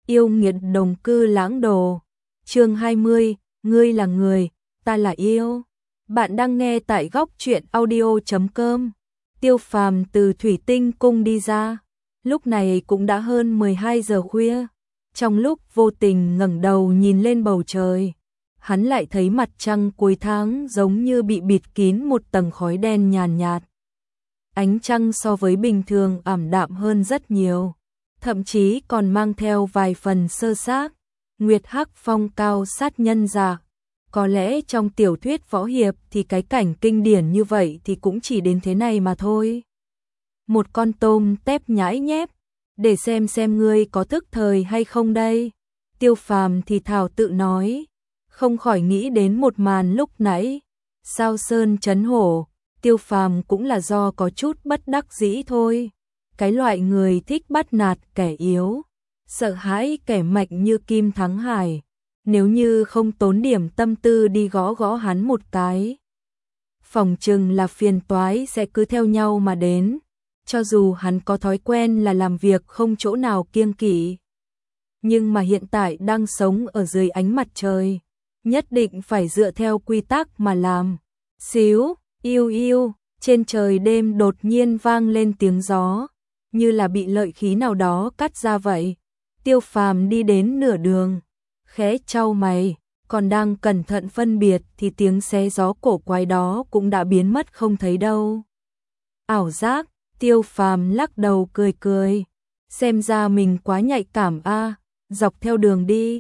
Yêu nghiệt đồng cư lãng đồ. Chương 20, ngươi là người, ta là yêu. Bạn đang nghe tại góc truyện audio.com. Tiêu Phàm từ Thủy Tinh Cung đi ra, lúc này cũng đã hơn 12 giờ khuya. Trong lúc vô tình ngẩng đầu nhìn lên bầu trời, hắn lại thấy mặt trăng cuối tháng giống như bị bịt kín một tầng khói đen nhàn nhạt. Ánh trăng so với bình thường ảm đạm hơn rất nhiều, thậm chí còn mang theo vài phần sơ xác. Nguyệt hắc phong cao sát nhân dạ. Có lẽ trong tiểu thuyết võ hiệp thì cái cảnh kinh điển như vậy thì cũng chỉ đến thế này mà thôi. Một con tôm tép nhãi nhép, để xem ngươi có thức thời hay không đây. Tiêu Phàm thì thào tự nói, không khỏi nghĩ đến một màn lúc nãy. Sao sơn chấn hổ, Tiêu Phàm cũng là do có chút bất đắc dĩ thôi. Cái loại người thích bắt nạt kẻ yếu, sợ hãi kẻ mạnh như Kim Thắng Hải, nếu như không tốn điểm tâm tư đi gõ hắn một cái, phòng chừng là phiền toái sẽ cứ theo nhau mà đến. Cho dù hắn có thói quen là làm việc không chỗ nào kiêng kỵ, nhưng mà hiện tại đang sống ở dưới ánh mặt trời, nhất định phải dựa theo quy tắc mà làm. Xíu, yêu yêu, trên trời đêm đột nhiên vang lên tiếng gió, như là bị lợi khí nào đó cắt ra vậy. Tiêu Phàm đi đến nửa đường, khẽ chau mày, còn đang cẩn thận phân biệt thì tiếng xé gió cổ quái đó cũng đã biến mất không thấy đâu. Ảo giác, Tiêu Phàm lắc đầu cười cười, xem ra mình quá nhạy cảm a, dọc theo đường đi,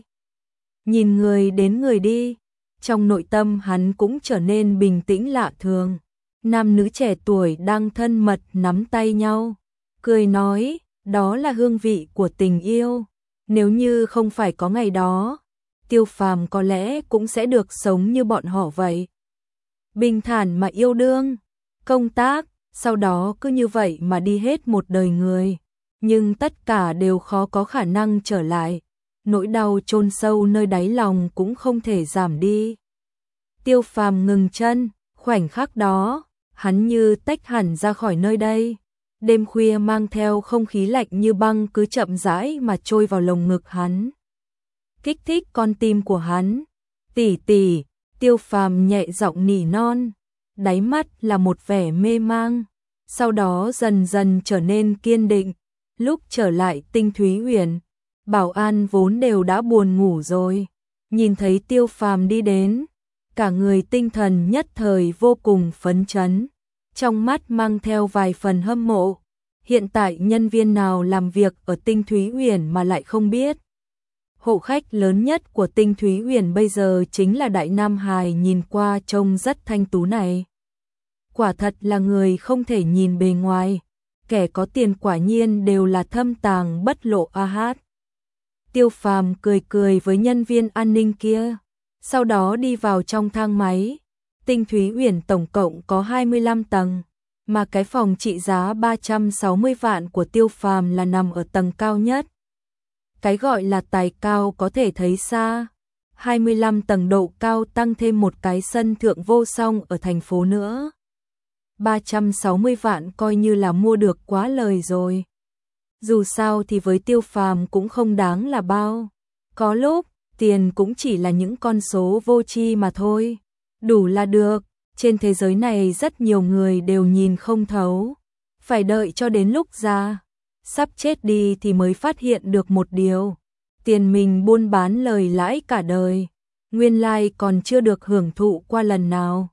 nhìn người đến người đi. Trong nội tâm hắn cũng trở nên bình tĩnh lạ thường. Nam nữ trẻ tuổi đang thân mật nắm tay nhau, cười nói, đó là hương vị của tình yêu. Nếu như không phải có ngày đó, Tiêu Phàm có lẽ cũng sẽ được sống như bọn họ vậy. Bình thản mà yêu đương, công tác, sau đó cứ như vậy mà đi hết một đời người. Nhưng tất cả đều khó có khả năng trở lại. Nỗi đau chôn sâu nơi đáy lòng cũng không thể giảm đi. Tiêu Phàm ngừng chân, khoảnh khắc đó, hắn như tách hẳn ra khỏi nơi đây. Đêm khuya mang theo không khí lạnh như băng cứ chậm rãi mà trôi vào lồng ngực hắn, kích thích con tim của hắn. Tỷ tỷ, Tiêu Phàm nhẹ giọng nỉ non, đáy mắt là một vẻ mê mang, sau đó dần dần trở nên kiên định. Lúc trở lại Tinh Thúy Huyền, Bảo An vốn đều đã buồn ngủ rồi, nhìn thấy Tiêu Phàm đi đến, cả người tinh thần nhất thời vô cùng phấn chấn, trong mắt mang theo vài phần hâm mộ. Hiện tại nhân viên nào làm việc ở Tinh Thúy Huyền mà lại không biết. Hộ khách lớn nhất của Tinh Thúy Huyền bây giờ chính là Đại Nam Hải nhìn qua trông rất thanh tú này. Quả thật là người không thể nhìn bề ngoài, kẻ có tiền quả nhiên đều là thâm tàng bất lộ a hát. Tiêu Phàm cười cười với nhân viên an ninh kia, sau đó đi vào trong thang máy. Tinh Thúy Huyền tổng cộng có 25 tầng, mà cái phòng trị giá 360 vạn của Tiêu Phàm là nằm ở tầng cao nhất. Cái gọi là tài cao có thể thấy xa, 25 tầng độ cao tăng thêm một cái sân thượng vô song ở thành phố nữa. 360 vạn coi như là mua được quá lời rồi. Dù sao thì với Tiêu Phàm cũng không đáng là bao. Có lúc, tiền cũng chỉ là những con số vô tri mà thôi. Đủ là được, trên thế giới này rất nhiều người đều nhìn không thấu. Phải đợi cho đến lúc già, sắp chết đi thì mới phát hiện được một điều. Tiền mình buôn bán lời lãi cả đời, nguyên lai còn chưa được hưởng thụ qua lần nào.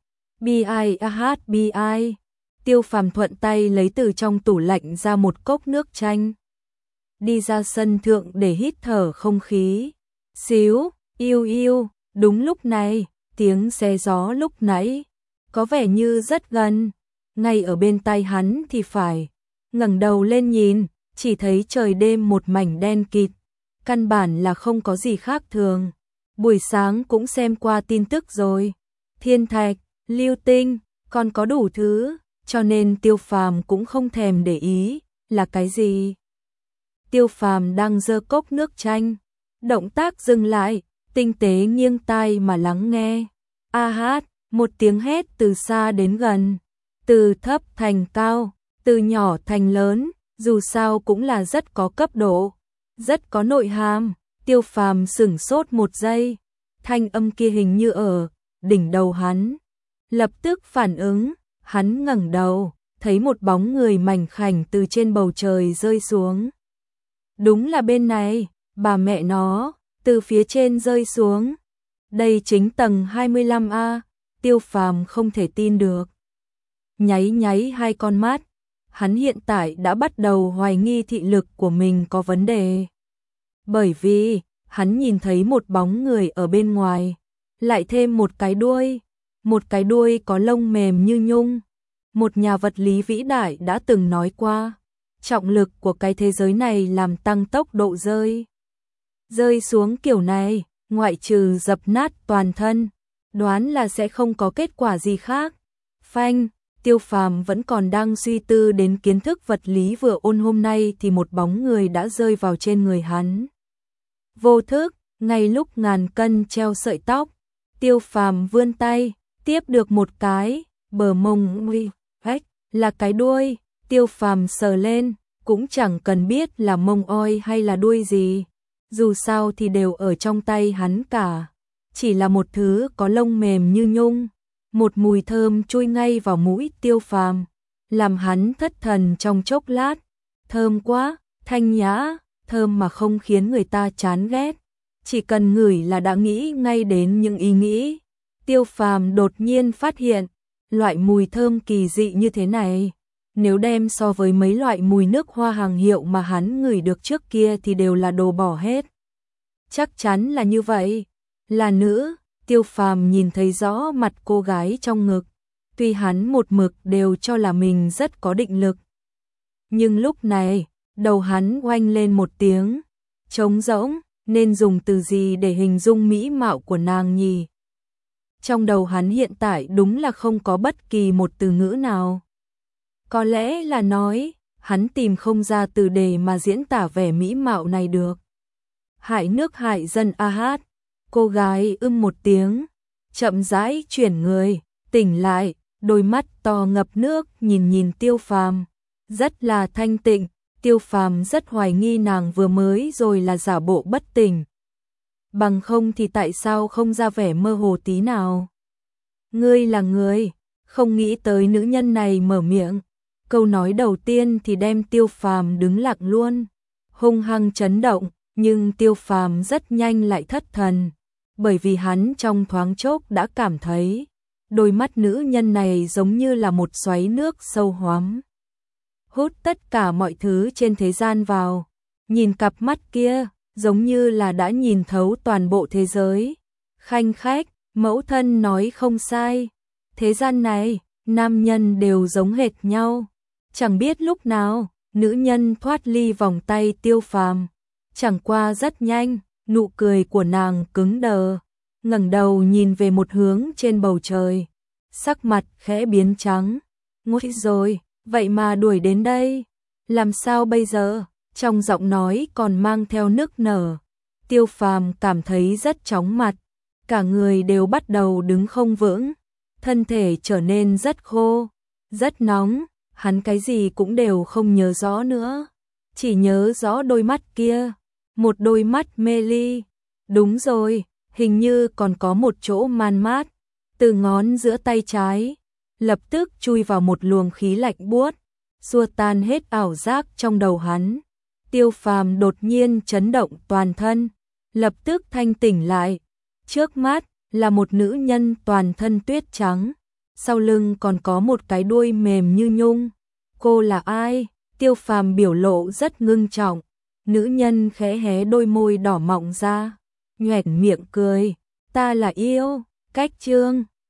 Bi. Tiêu Phàm thuận tay lấy từ trong tủ lạnh ra một cốc nước chanh, đi ra sân thượng để hít thở không khí. Xíu, yêu yêu, đúng lúc này, tiếng xé gió lúc nãy có vẻ như rất gần, ngay ở bên tai hắn thì phải. Ngẩng đầu lên nhìn, chỉ thấy trời đêm một mảnh đen kịt, căn bản là không có gì khác thường. Buổi sáng cũng xem qua tin tức rồi, thiên thạch, lưu tinh, còn có đủ thứ, cho nên Tiêu Phàm cũng không thèm để ý là cái gì. Tiêu Phàm đang giơ cốc nước chanh, động tác dừng lại, tinh tế nghiêng tai mà lắng nghe. A hát, một tiếng hét từ xa đến gần, từ thấp thành cao, từ nhỏ thành lớn, dù sao cũng là rất có cấp độ, rất có nội hàm. Tiêu Phàm sửng sốt một giây, thanh âm kia hình như ở đỉnh đầu hắn. Lập tức phản ứng, hắn ngẩng đầu, thấy một bóng người mảnh khảnh từ trên bầu trời rơi xuống. Đúng là bên này, bà mẹ nó, từ phía trên rơi xuống. Đây chính tầng 25A, Tiêu Phàm không thể tin được. Nháy nháy hai con mắt, hắn hiện tại đã bắt đầu hoài nghi thị lực của mình có vấn đề. Bởi vì, hắn nhìn thấy một bóng người ở bên ngoài, lại thêm một cái đuôi có lông mềm như nhung. Một nhà vật lý vĩ đại đã từng nói qua, trọng lực của cái thế giới này làm tăng tốc độ rơi. Rơi xuống kiểu này, ngoại trừ dập nát toàn thân, đoán là sẽ không có kết quả gì khác. Phanh, Tiêu Phàm vẫn còn đang suy tư đến kiến thức vật lý vừa ôn hôm nay thì một bóng người đã rơi vào trên người hắn. Vô thức, ngay lúc ngàn cân treo sợi tóc, Tiêu Phàm vươn tay, tiếp được một cái, bờ mông là cái đuôi. Tiêu Phàm sờ lên, cũng chẳng cần biết là mông oi hay là đuôi gì, dù sao thì đều ở trong tay hắn cả. Chỉ là một thứ có lông mềm như nhung, một mùi thơm chui ngay vào mũi Tiêu Phàm, làm hắn thất thần trong chốc lát. Thơm quá, thanh nhã, thơm mà không khiến người ta chán ghét, chỉ cần ngửi là đã nghĩ ngay đến những ý nghĩ. Tiêu Phàm đột nhiên phát hiện, loại mùi thơm kỳ dị như thế này, nếu đem so với mấy loại mùi nước hoa hàng hiệu mà hắn ngửi được trước kia thì đều là đồ bỏ hết. Chắc chắn là như vậy, là nữ. Tiêu Phàm nhìn thấy rõ mặt cô gái trong ngực, tuy hắn một mực đều cho là mình rất có định lực. Nhưng lúc này, đầu hắn oanh lên một tiếng, trống rỗng, nên dùng từ gì để hình dung mỹ mạo của nàng nhỉ? Trong đầu hắn hiện tại đúng là không có bất kỳ một từ ngữ nào. Có lẽ là nói, hắn tìm không ra từ để mà diễn tả vẻ mỹ mạo này được. Hại nước hại dân a hát. Cô gái một tiếng, chậm rãi chuyển người, tỉnh lại, đôi mắt to ngập nước nhìn Tiêu Phàm, rất là thanh tịnh. Tiêu Phàm rất hoài nghi nàng vừa mới rồi là giả bộ bất tỉnh. Bằng không thì tại sao không ra vẻ mơ hồ tí nào? Ngươi là người, không nghĩ tới nữ nhân này mở miệng. Câu nói đầu tiên thì đem Tiêu Phàm đứng lặng luôn, hung hăng chấn động, nhưng Tiêu Phàm rất nhanh lại thất thần, bởi vì hắn trong thoáng chốc đã cảm thấy đôi mắt nữ nhân này giống như là một xoáy nước sâu hoắm, hút tất cả mọi thứ trên thế gian vào. Nhìn cặp mắt kia, giống như là đã nhìn thấu toàn bộ thế giới. Khanh khách, mẫu thân nói không sai, thế gian này, nam nhân đều giống hệt nhau. Chẳng biết lúc nào, nữ nhân thoát ly vòng tay Tiêu Phàm, chẳng qua rất nhanh, nụ cười của nàng cứng đờ, ngẩng đầu nhìn về một hướng trên bầu trời, sắc mặt khẽ biến trắng. Nguy rồi, vậy mà đuổi đến đây, làm sao bây giờ? Trong giọng nói còn mang theo nức nở. Tiêu Phàm cảm thấy rất chóng mặt, cả người đều bắt đầu đứng không vững, thân thể trở nên rất khô, rất nóng, hắn cái gì cũng đều không nhớ rõ nữa, chỉ nhớ rõ đôi mắt kia, một đôi mắt mê ly. Đúng rồi, hình như còn có một chỗ man mát, từ ngón giữa tay trái, lập tức chui vào một luồng khí lạnh buốt, xua tan hết ảo giác trong đầu hắn. Tiêu Phàm đột nhiên chấn động toàn thân, lập tức thanh tỉnh lại. Trước mắt là một nữ nhân toàn thân tuyết trắng, sau lưng còn có một cái đuôi mềm như nhung. Cô là ai? Tiêu Phàm biểu lộ rất ngưng trọng. Nữ nhân khẽ hé đôi môi đỏ mọng ra, nhoẻn miệng cười. Ta là yêu, Cách Chương.